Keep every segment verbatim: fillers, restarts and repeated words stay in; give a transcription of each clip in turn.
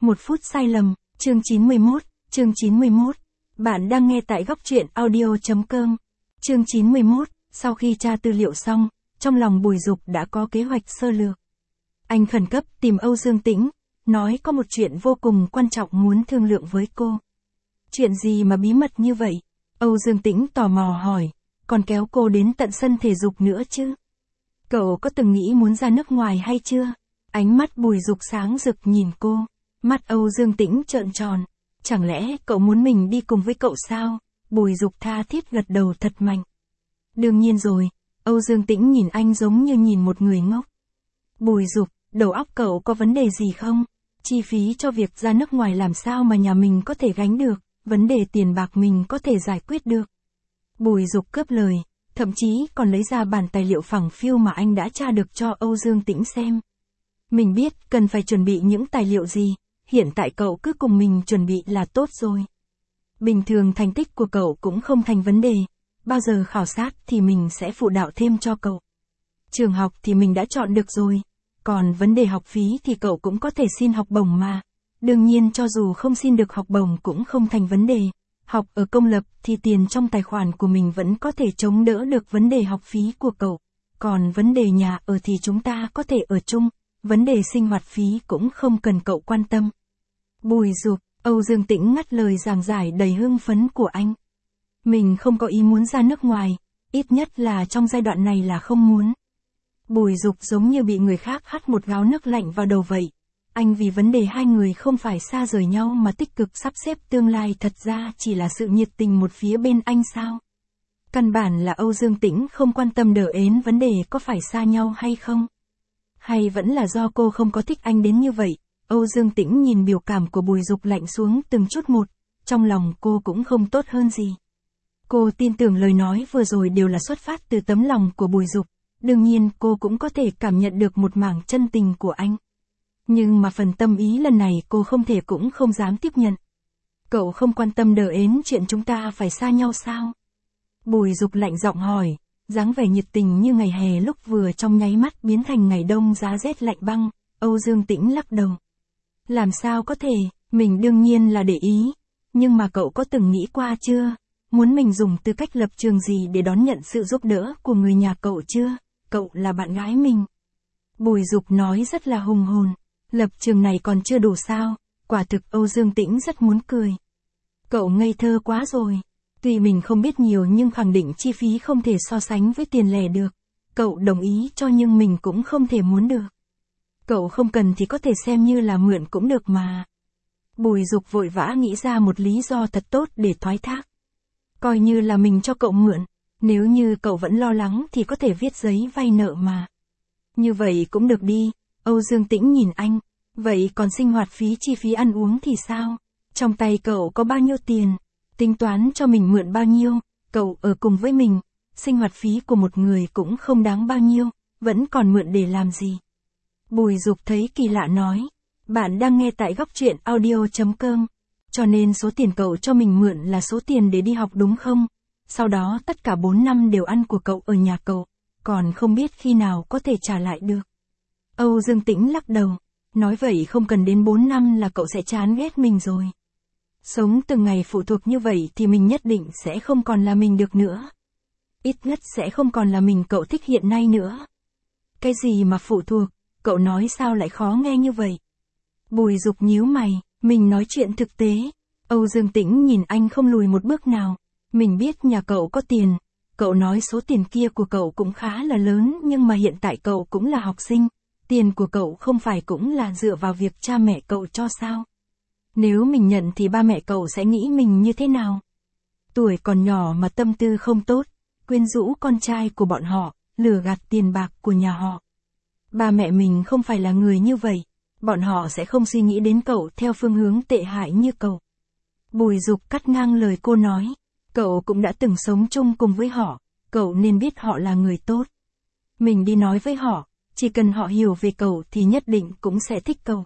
Một phút sai lầm, chương chín mươi mốt, chương chín mươi mốt. Bạn đang nghe tại góc truyện audio chấm com. Chương chín mươi mốt, sau khi tra tư liệu xong, trong lòng Bùi Dục đã có kế hoạch sơ lược. Anh khẩn cấp tìm Âu Dương Tĩnh, nói có một chuyện vô cùng quan trọng muốn thương lượng với cô. Chuyện gì mà bí mật như vậy? Âu Dương Tĩnh tò mò hỏi, còn kéo cô đến tận sân thể dục nữa chứ? Cậu có từng nghĩ muốn ra nước ngoài hay chưa? Ánh mắt Bùi Dục sáng rực nhìn cô. Mắt Âu Dương Tĩnh trợn tròn. Chẳng lẽ cậu muốn mình đi cùng với cậu sao? Bùi Dục tha thiết gật đầu thật mạnh. Đương nhiên rồi. Âu Dương Tĩnh nhìn anh giống như nhìn một người ngốc. Bùi Dục, đầu óc cậu có vấn đề gì không? Chi phí cho việc ra nước ngoài làm sao mà nhà mình có thể gánh được? Vấn đề tiền bạc mình có thể giải quyết được. Bùi Dục cướp lời, thậm chí còn lấy ra bản tài liệu phẳng phiu mà anh đã tra được cho Âu Dương Tĩnh xem. Mình biết cần phải chuẩn bị những tài liệu gì, hiện tại cậu cứ cùng mình chuẩn bị là tốt rồi. Bình thường thành tích của cậu cũng không thành vấn đề, bao giờ khảo sát thì mình sẽ phụ đạo thêm cho cậu. Trường học thì mình đã chọn được rồi, còn vấn đề học phí thì cậu cũng có thể xin học bổng mà. Đương nhiên cho dù không xin được học bổng cũng không thành vấn đề. Học ở công lập thì tiền trong tài khoản của mình vẫn có thể chống đỡ được vấn đề học phí của cậu. Còn vấn đề nhà ở thì chúng ta có thể ở chung, vấn đề sinh hoạt phí cũng không cần cậu quan tâm. Bùi Dục, Âu Dương Tĩnh ngắt lời giảng giải đầy hưng phấn của anh. Mình không có ý muốn ra nước ngoài, ít nhất là trong giai đoạn này là không muốn. Bùi Dục giống như bị người khác hắt một gáo nước lạnh vào đầu vậy. Anh vì vấn đề hai người không phải xa rời nhau mà tích cực sắp xếp tương lai thật ra chỉ là sự nhiệt tình một phía bên anh sao? Căn bản là Âu Dương Tĩnh không quan tâm đờ ến vấn đề có phải xa nhau hay không? Hay vẫn là do cô không có thích anh đến như vậy? Âu Dương Tĩnh nhìn biểu cảm của Bùi Dục lạnh xuống từng chút một, trong lòng cô cũng không tốt hơn gì. Cô tin tưởng lời nói vừa rồi đều là xuất phát từ tấm lòng của Bùi Dục, đương nhiên cô cũng có thể cảm nhận được một mảng chân tình của anh. Nhưng mà phần tâm ý lần này cô không thể cũng không dám tiếp nhận. Cậu không quan tâm đờ ến chuyện chúng ta phải xa nhau sao? Bùi Dục lạnh giọng hỏi, dáng vẻ nhiệt tình như ngày hè lúc vừa trong nháy mắt biến thành ngày đông giá rét lạnh băng. Âu Dương Tĩnh lắc đầu. Làm sao có thể, mình đương nhiên là để ý. Nhưng mà cậu có từng nghĩ qua chưa? Muốn mình dùng tư cách lập trường gì để đón nhận sự giúp đỡ của người nhà cậu chưa? Cậu là bạn gái mình. Bùi Dục nói rất là hùng hồn. Lập trường này còn chưa đủ sao? Quả thực Âu Dương Tĩnh rất muốn cười. Cậu ngây thơ quá rồi. Tuy mình không biết nhiều nhưng khẳng định chi phí không thể so sánh với tiền lẻ được. Cậu đồng ý cho nhưng mình cũng không thể muốn được. Cậu không cần thì có thể xem như là mượn cũng được mà. Bùi Dục vội vã nghĩ ra một lý do thật tốt để thoái thác. Coi như là mình cho cậu mượn. Nếu như cậu vẫn lo lắng thì có thể viết giấy vay nợ mà. Như vậy cũng được đi. Âu Dương Tĩnh nhìn anh. Vậy còn sinh hoạt phí chi phí ăn uống thì sao? Trong tay cậu có bao nhiêu tiền? Tính toán cho mình mượn bao nhiêu? Cậu ở cùng với mình. Sinh hoạt phí của một người cũng không đáng bao nhiêu. Vẫn còn mượn để làm gì? Bùi Dục thấy kỳ lạ nói. Bạn đang nghe tại góc truyện audio chấm com. Cho nên số tiền cậu cho mình mượn là số tiền để đi học đúng không? Sau đó tất cả bốn năm đều ăn của cậu ở nhà cậu. Còn không biết khi nào có thể trả lại được. Âu Dương Tĩnh lắc đầu. Nói vậy không cần đến bốn năm là cậu sẽ chán ghét mình rồi. Sống từng ngày phụ thuộc như vậy thì mình nhất định sẽ không còn là mình được nữa. Ít nhất sẽ không còn là mình cậu thích hiện nay nữa. Cái gì mà phụ thuộc, cậu nói sao lại khó nghe như vậy? Bùi Dục nhíu mày, mình nói chuyện thực tế. Âu Dương Tĩnh nhìn anh không lùi một bước nào. Mình biết nhà cậu có tiền. Cậu nói số tiền kia của cậu cũng khá là lớn nhưng mà hiện tại cậu cũng là học sinh. Tiền của cậu không phải cũng là dựa vào việc cha mẹ cậu cho sao? Nếu mình nhận thì ba mẹ cậu sẽ nghĩ mình như thế nào? Tuổi còn nhỏ mà tâm tư không tốt, quyến rũ con trai của bọn họ, lừa gạt tiền bạc của nhà họ. Ba mẹ mình không phải là người như vậy, bọn họ sẽ không suy nghĩ đến cậu theo phương hướng tệ hại như cậu. Bùi Dục cắt ngang lời cô nói, cậu cũng đã từng sống chung cùng với họ, cậu nên biết họ là người tốt. Mình đi nói với họ. Chỉ cần họ hiểu về cậu thì nhất định cũng sẽ thích cậu.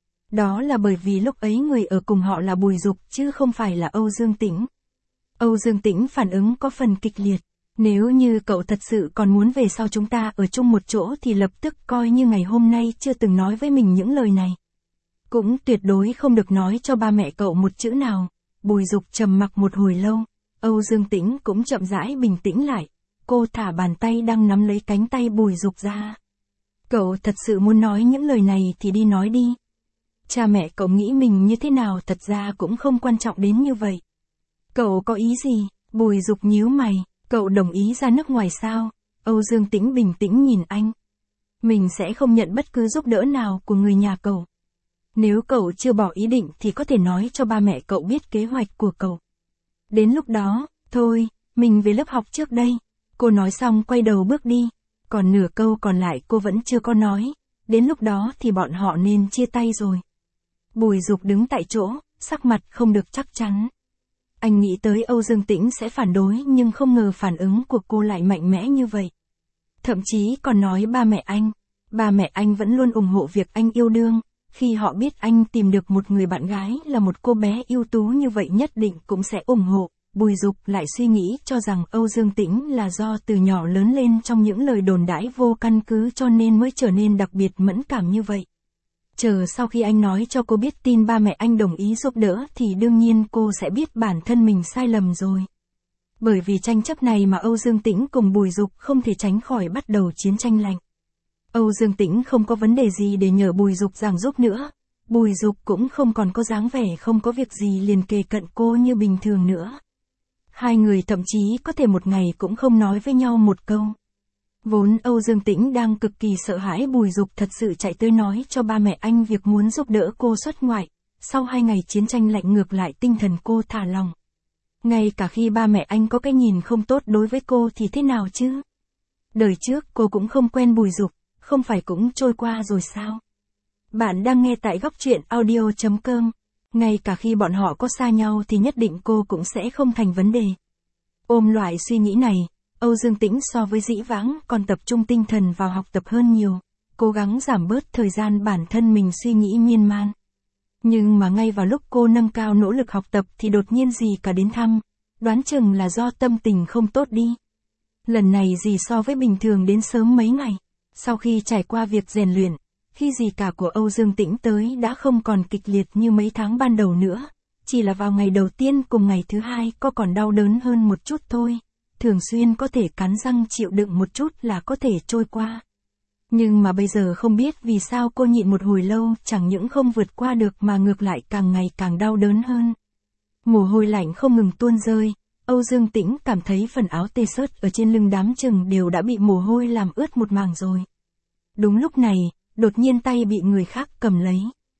Đó là bởi vì lúc ấy người ở cùng họ là Bùi Dục chứ không phải là Âu Dương Tĩnh. Âu Dương Tĩnh phản ứng có phần kịch liệt. Nếu như cậu thật sự còn muốn về sau chúng ta ở chung một chỗ thì lập tức coi như ngày hôm nay chưa từng nói với mình những lời này. Cũng tuyệt đối không được nói cho ba mẹ cậu một chữ nào. Bùi Dục trầm mặc một hồi lâu, Âu Dương Tĩnh cũng chậm rãi bình tĩnh lại. Cô thả bàn tay đang nắm lấy cánh tay Bùi Dục ra. Cậu thật sự muốn nói những lời này thì đi nói đi. Cha mẹ cậu nghĩ mình như thế nào thật ra cũng không quan trọng đến như vậy. Cậu có ý gì? Bùi Dục nhíu mày, cậu đồng ý ra nước ngoài sao? Âu Dương Tĩnh bình tĩnh nhìn anh. Mình sẽ không nhận bất cứ giúp đỡ nào của người nhà cậu. Nếu cậu chưa bỏ ý định thì có thể nói cho ba mẹ cậu biết kế hoạch của cậu. Đến lúc đó, thôi, mình về lớp học trước đây. Cô nói xong quay đầu bước đi. Còn nửa câu còn lại cô vẫn chưa có nói. Đến lúc đó thì bọn họ nên chia tay rồi. Bùi Dục đứng tại chỗ, sắc mặt không được chắc chắn. Anh nghĩ tới Âu Dương Tĩnh sẽ phản đối nhưng không ngờ phản ứng của cô lại mạnh mẽ như vậy. Thậm chí còn nói ba mẹ anh. Ba mẹ anh vẫn luôn ủng hộ việc anh yêu đương. Khi họ biết anh tìm được một người bạn gái là một cô bé ưu tú như vậy nhất định cũng sẽ ủng hộ. Bùi Dục lại suy nghĩ cho rằng Âu Dương Tĩnh là do từ nhỏ lớn lên trong những lời đồn đãi vô căn cứ cho nên mới trở nên đặc biệt mẫn cảm như vậy. Chờ sau khi anh nói cho cô biết tin ba mẹ anh đồng ý giúp đỡ thì đương nhiên cô sẽ biết bản thân mình sai lầm rồi. Bởi vì tranh chấp này mà Âu Dương Tĩnh cùng Bùi Dục không thể tránh khỏi bắt đầu chiến tranh lạnh. Âu Dương Tĩnh không có vấn đề gì để nhờ Bùi Dục giảng giúp nữa. Bùi Dục cũng không còn có dáng vẻ không có việc gì liền kề cận cô như bình thường nữa. Hai người thậm chí có thể một ngày cũng không nói với nhau một câu. Vốn Âu Dương Tĩnh đang cực kỳ sợ hãi Bùi Dục thật sự chạy tới nói cho ba mẹ anh việc muốn giúp đỡ cô xuất ngoại. Sau hai ngày chiến tranh lạnh ngược lại tinh thần cô thả lòng. Ngay cả khi ba mẹ anh có cái nhìn không tốt đối với cô thì thế nào chứ? Đời trước cô cũng không quen Bùi Dục, không phải cũng trôi qua rồi sao? Bạn đang nghe tại góc truyện audio chấm com. Ngay cả khi bọn họ có xa nhau thì nhất định cô cũng sẽ không thành vấn đề. Ôm loại suy nghĩ này, Âu Dương Tĩnh so với dĩ vãng còn tập trung tinh thần vào học tập hơn nhiều, cố gắng giảm bớt thời gian bản thân mình suy nghĩ miên man. Nhưng mà ngay vào lúc cô nâng cao nỗ lực học tập thì đột nhiên dì cả đến thăm, đoán chừng là do tâm tình không tốt đi. Lần này dì so với bình thường đến sớm mấy ngày, sau khi trải qua việc rèn luyện, khi dì cả của Âu Dương Tĩnh tới đã không còn kịch liệt như mấy tháng ban đầu nữa, chỉ là vào ngày đầu tiên cùng ngày thứ hai có còn đau đớn hơn một chút thôi, thường xuyên có thể cắn răng chịu đựng một chút là có thể trôi qua. Nhưng mà bây giờ không biết vì sao cô nhịn một hồi lâu chẳng những không vượt qua được mà ngược lại càng ngày càng đau đớn hơn. Mồ hôi lạnh không ngừng tuôn rơi, Âu Dương Tĩnh cảm thấy phần áo tê xớt ở trên lưng đám chừng đều đã bị mồ hôi làm ướt một mảng rồi. Đúng lúc này, đột nhiên tay bị người khác cầm lấy.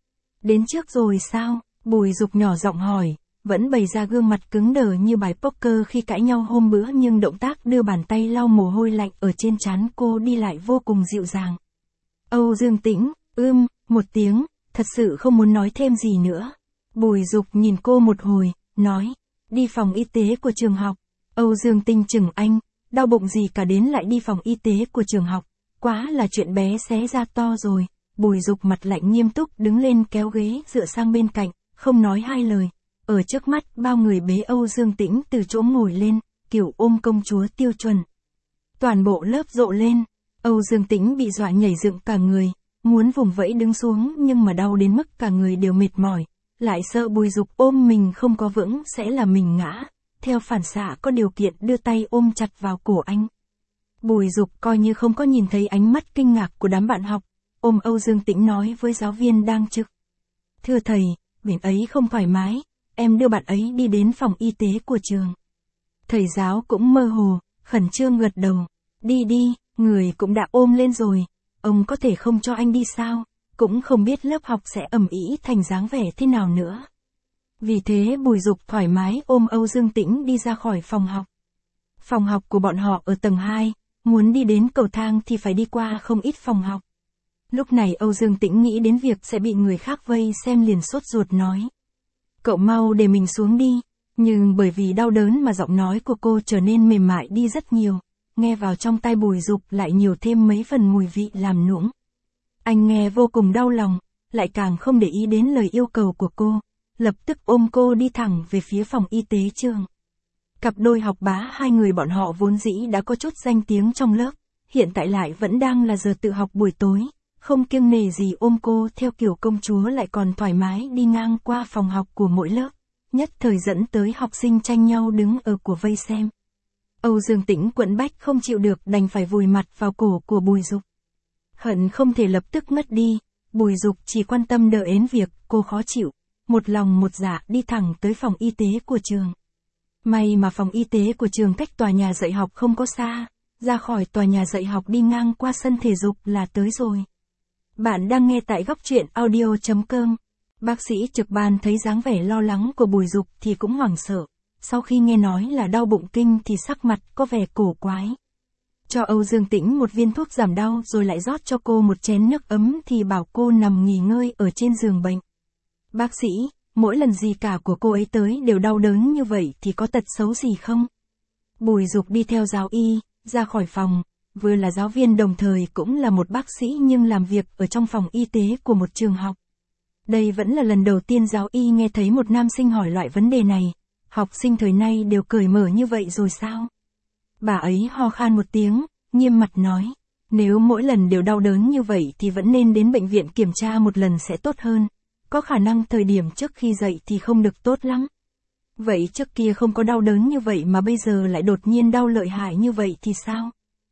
Đến trước rồi sao? Bùi Dục nhỏ giọng hỏi, vẫn bày ra gương mặt cứng đờ như bài poker khi cãi nhau hôm bữa nhưng động tác đưa bàn tay lau mồ hôi lạnh ở trên trán cô đi lại vô cùng dịu dàng. Âu Dương Tĩnh, ưm, một tiếng, thật sự không muốn nói thêm gì nữa. Bùi Dục nhìn cô một hồi, nói, đi phòng y tế của trường học. Âu Dương Tinh chừng anh, đau bụng gì cả đến lại đi phòng y tế của trường học, quá là chuyện bé xé ra to rồi. Bùi Dục mặt lạnh nghiêm túc đứng lên kéo ghế dựa sang bên cạnh, không nói hai lời. Ở trước mắt bao người bế Âu Dương Tĩnh từ chỗ ngồi lên, kiểu ôm công chúa tiêu chuẩn. Toàn bộ lớp rộ lên, Âu Dương Tĩnh bị dọa nhảy dựng cả người, muốn vùng vẫy đứng xuống nhưng mà đau đến mức cả người đều mệt mỏi, lại sợ Bùi Dục ôm mình không có vững sẽ là mình ngã, theo phản xạ có điều kiện đưa tay ôm chặt vào cổ anh. Bùi Dục coi như không có nhìn thấy ánh mắt kinh ngạc của đám bạn học, ôm Âu Dương Tĩnh nói với giáo viên đang trực. Thưa thầy, bên ấy không thoải mái, em đưa bạn ấy đi đến phòng y tế của trường. Thầy giáo cũng mơ hồ, khẩn trương gật đầu. Đi đi, người cũng đã ôm lên rồi, ông có thể không cho anh đi sao, cũng không biết lớp học sẽ ầm ĩ thành dáng vẻ thế nào nữa. Vì thế Bùi Dục thoải mái ôm Âu Dương Tĩnh đi ra khỏi phòng học. Phòng học của bọn họ ở tầng hai, muốn đi đến cầu thang thì phải đi qua không ít phòng học. Lúc này Âu Dương Tĩnh nghĩ đến việc sẽ bị người khác vây xem liền sốt ruột nói. Cậu mau để mình xuống đi, nhưng bởi vì đau đớn mà giọng nói của cô trở nên mềm mại đi rất nhiều, nghe vào trong tai Bùi Dục lại nhiều thêm mấy phần mùi vị làm nũng. Anh nghe vô cùng đau lòng, lại càng không để ý đến lời yêu cầu của cô, lập tức ôm cô đi thẳng về phía phòng y tế trường. Cặp đôi học bá hai người bọn họ vốn dĩ đã có chút danh tiếng trong lớp, hiện tại lại vẫn đang là giờ tự học buổi tối, không kiêng nể gì ôm cô theo kiểu công chúa lại còn thoải mái đi ngang qua phòng học của mỗi lớp, nhất thời dẫn tới học sinh tranh nhau đứng ở của vây xem. Âu Dương Tĩnh quẫn bách không chịu được đành phải vùi mặt vào cổ của Bùi Dục. Hận không thể lập tức ngất đi, Bùi Dục chỉ quan tâm đợi đến việc cô khó chịu, một lòng một dạ đi thẳng tới phòng y tế của trường. May mà phòng y tế của trường cách tòa nhà dạy học không có xa, ra khỏi tòa nhà dạy học đi ngang qua sân thể dục là tới rồi. Bạn đang nghe tại góc truyện audio chấm com. Bác sĩ trực ban thấy dáng vẻ lo lắng của Bùi Dục thì cũng hoảng sợ, sau khi nghe nói là đau bụng kinh thì sắc mặt có vẻ cổ quái. Cho Âu Dương Tĩnh một viên thuốc giảm đau rồi lại rót cho cô một chén nước ấm thì bảo cô nằm nghỉ ngơi ở trên giường bệnh. Bác sĩ, mỗi lần gì cả của cô ấy tới đều đau đớn như vậy thì có tật xấu gì không? Bùi Dục đi theo giáo y, ra khỏi phòng, vừa là giáo viên đồng thời cũng là một bác sĩ nhưng làm việc ở trong phòng y tế của một trường học. Đây vẫn là lần đầu tiên giáo y nghe thấy một nam sinh hỏi loại vấn đề này, học sinh thời nay đều cởi mở như vậy rồi sao? Bà ấy ho khan một tiếng, nghiêm mặt nói, nếu mỗi lần đều đau đớn như vậy thì vẫn nên đến bệnh viện kiểm tra một lần sẽ tốt hơn, có khả năng thời điểm trước khi dậy thì không được tốt lắm. Vậy trước kia không có đau đớn như vậy mà bây giờ lại đột nhiên đau lợi hại như vậy thì sao?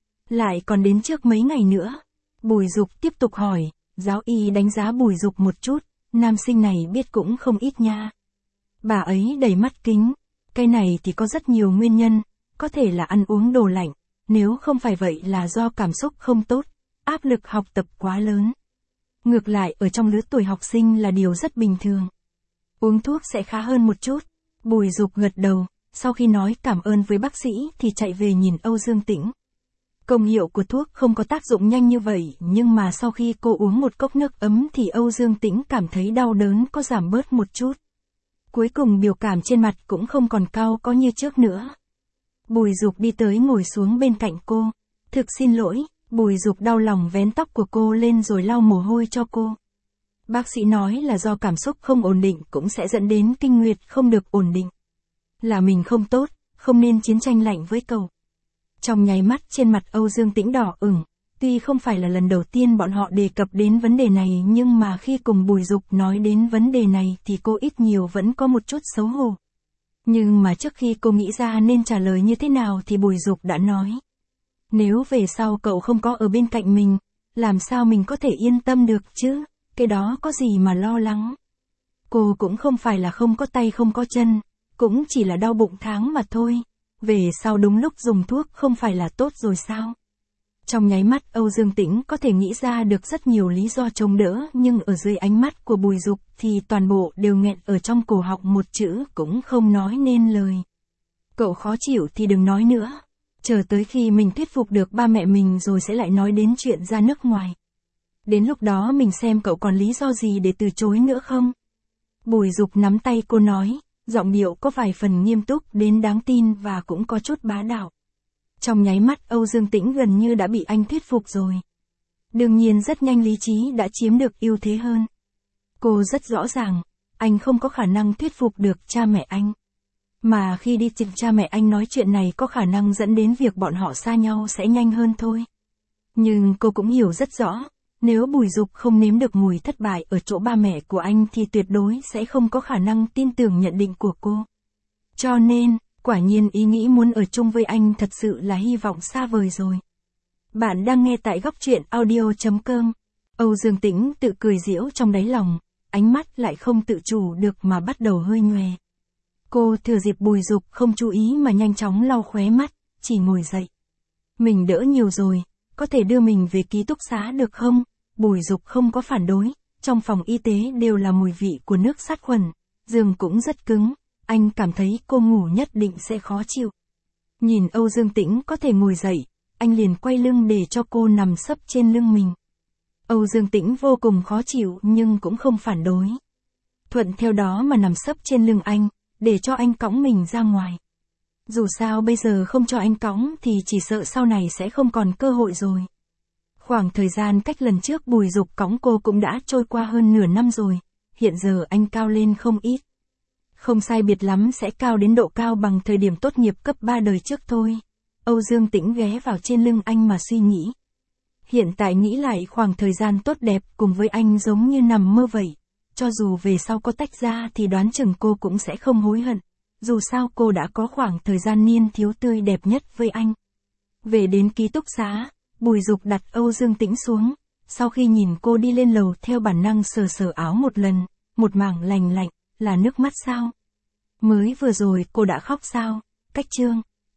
Lại còn đến trước mấy ngày nữa. Bùi Dục tiếp tục hỏi, giáo y đánh giá Bùi Dục một chút, nam sinh này biết cũng không ít nha. Bà ấy đầy mắt kính, cái này thì có rất nhiều nguyên nhân, có thể là ăn uống đồ lạnh, nếu không phải vậy là do cảm xúc không tốt, áp lực học tập quá lớn. Ngược lại ở trong lứa tuổi học sinh là điều rất bình thường. Uống thuốc sẽ khá hơn một chút. Bùi Dục gật đầu, sau khi nói cảm ơn với bác sĩ thì chạy về nhìn Âu Dương Tĩnh. Công hiệu của thuốc không có tác dụng nhanh như vậy, nhưng mà sau khi cô uống một cốc nước ấm thì Âu Dương Tĩnh cảm thấy đau đớn có giảm bớt một chút. Cuối cùng biểu cảm trên mặt cũng không còn cau có như trước nữa. Bùi Dục đi tới ngồi xuống bên cạnh cô. Thực xin lỗi, Bùi Dục đau lòng vén tóc của cô lên rồi lau mồ hôi cho cô. Bác sĩ nói là do cảm xúc không ổn định cũng sẽ dẫn đến kinh nguyệt không được ổn định. Là mình không tốt, không nên chiến tranh lạnh với cậu. Trong nháy mắt trên mặt Âu Dương Tĩnh đỏ ửng, tuy không phải là lần đầu tiên bọn họ đề cập đến vấn đề này nhưng mà khi cùng Bùi Dục nói đến vấn đề này thì cô ít nhiều vẫn có một chút xấu hổ. Nhưng mà trước khi cô nghĩ ra nên trả lời như thế nào thì Bùi Dục đã nói. Nếu về sau cậu không có ở bên cạnh mình, làm sao mình có thể yên tâm được chứ, cái đó có gì mà lo lắng. Cô cũng không phải là không có tay không có chân, cũng chỉ là đau bụng tháng mà thôi. Về sau đúng lúc dùng thuốc không phải là tốt rồi sao? Trong nháy mắt Âu Dương Tĩnh có thể nghĩ ra được rất nhiều lý do chống đỡ nhưng ở dưới ánh mắt của Bùi Dục thì toàn bộ đều nghẹn ở trong cổ họng một chữ cũng không nói nên lời. Cậu khó chịu thì đừng nói nữa. Chờ tới khi mình thuyết phục được ba mẹ mình rồi sẽ lại nói đến chuyện ra nước ngoài. Đến lúc đó mình xem cậu còn lý do gì để từ chối nữa không? Bùi Dục nắm tay cô nói, giọng điệu có vài phần nghiêm túc đến đáng tin và cũng có chút bá đạo. Trong nháy mắt Âu Dương Tĩnh gần như đã bị anh thuyết phục rồi. Đương nhiên rất nhanh lý trí đã chiếm được ưu thế hơn. Cô rất rõ ràng, anh không có khả năng thuyết phục được cha mẹ anh. Mà khi đi tìm cha mẹ anh nói chuyện này có khả năng dẫn đến việc bọn họ xa nhau sẽ nhanh hơn thôi. Nhưng cô cũng hiểu rất rõ, nếu Bùi Dục không nếm được mùi thất bại ở chỗ ba mẹ của anh thì tuyệt đối sẽ không có khả năng tin tưởng nhận định của cô. Cho nên, quả nhiên ý nghĩ muốn ở chung với anh thật sự là hy vọng xa vời rồi. Bạn đang nghe tại góc truyện audio chấm com. Âu Dương Tĩnh tự cười giễu trong đáy lòng, ánh mắt lại không tự chủ được mà bắt đầu hơi nhòe. Cô thừa dịp Bùi Dục không chú ý mà nhanh chóng lau khóe mắt, chỉ ngồi dậy. Mình đỡ nhiều rồi, có thể đưa mình về ký túc xá được không? Bùi Dục không có phản đối, trong phòng y tế đều là mùi vị của nước sát khuẩn, giường cũng rất cứng, anh cảm thấy cô ngủ nhất định sẽ khó chịu. Nhìn Âu Dương Tĩnh có thể ngồi dậy, anh liền quay lưng để cho cô nằm sấp trên lưng mình. Âu Dương Tĩnh vô cùng khó chịu nhưng cũng không phản đối. Thuận theo đó mà nằm sấp trên lưng anh, để cho anh cõng mình ra ngoài. Dù sao bây giờ không cho anh cõng thì chỉ sợ sau này sẽ không còn cơ hội rồi. Khoảng thời gian cách lần trước Bùi Dục cõng cô cũng đã trôi qua hơn nửa năm rồi, hiện giờ anh cao lên không ít. Không sai biệt lắm sẽ cao đến độ cao bằng thời điểm tốt nghiệp cấp ba đời trước thôi. Âu Dương Tĩnh ghé vào trên lưng anh mà suy nghĩ. Hiện tại nghĩ lại khoảng thời gian tốt đẹp cùng với anh giống như nằm mơ vậy. Cho dù về sau có tách ra thì đoán chừng cô cũng sẽ không hối hận. Dù sao cô đã có khoảng thời gian niên thiếu tươi đẹp nhất với anh. Về đến ký túc xá, Bùi Dục đặt Âu Dương Tĩnh xuống. Sau khi nhìn cô đi lên lầu theo bản năng sờ sờ áo một lần, một mảng lành lạnh, là nước mắt sao? Mới vừa rồi cô đã khóc sao? Cách Trương.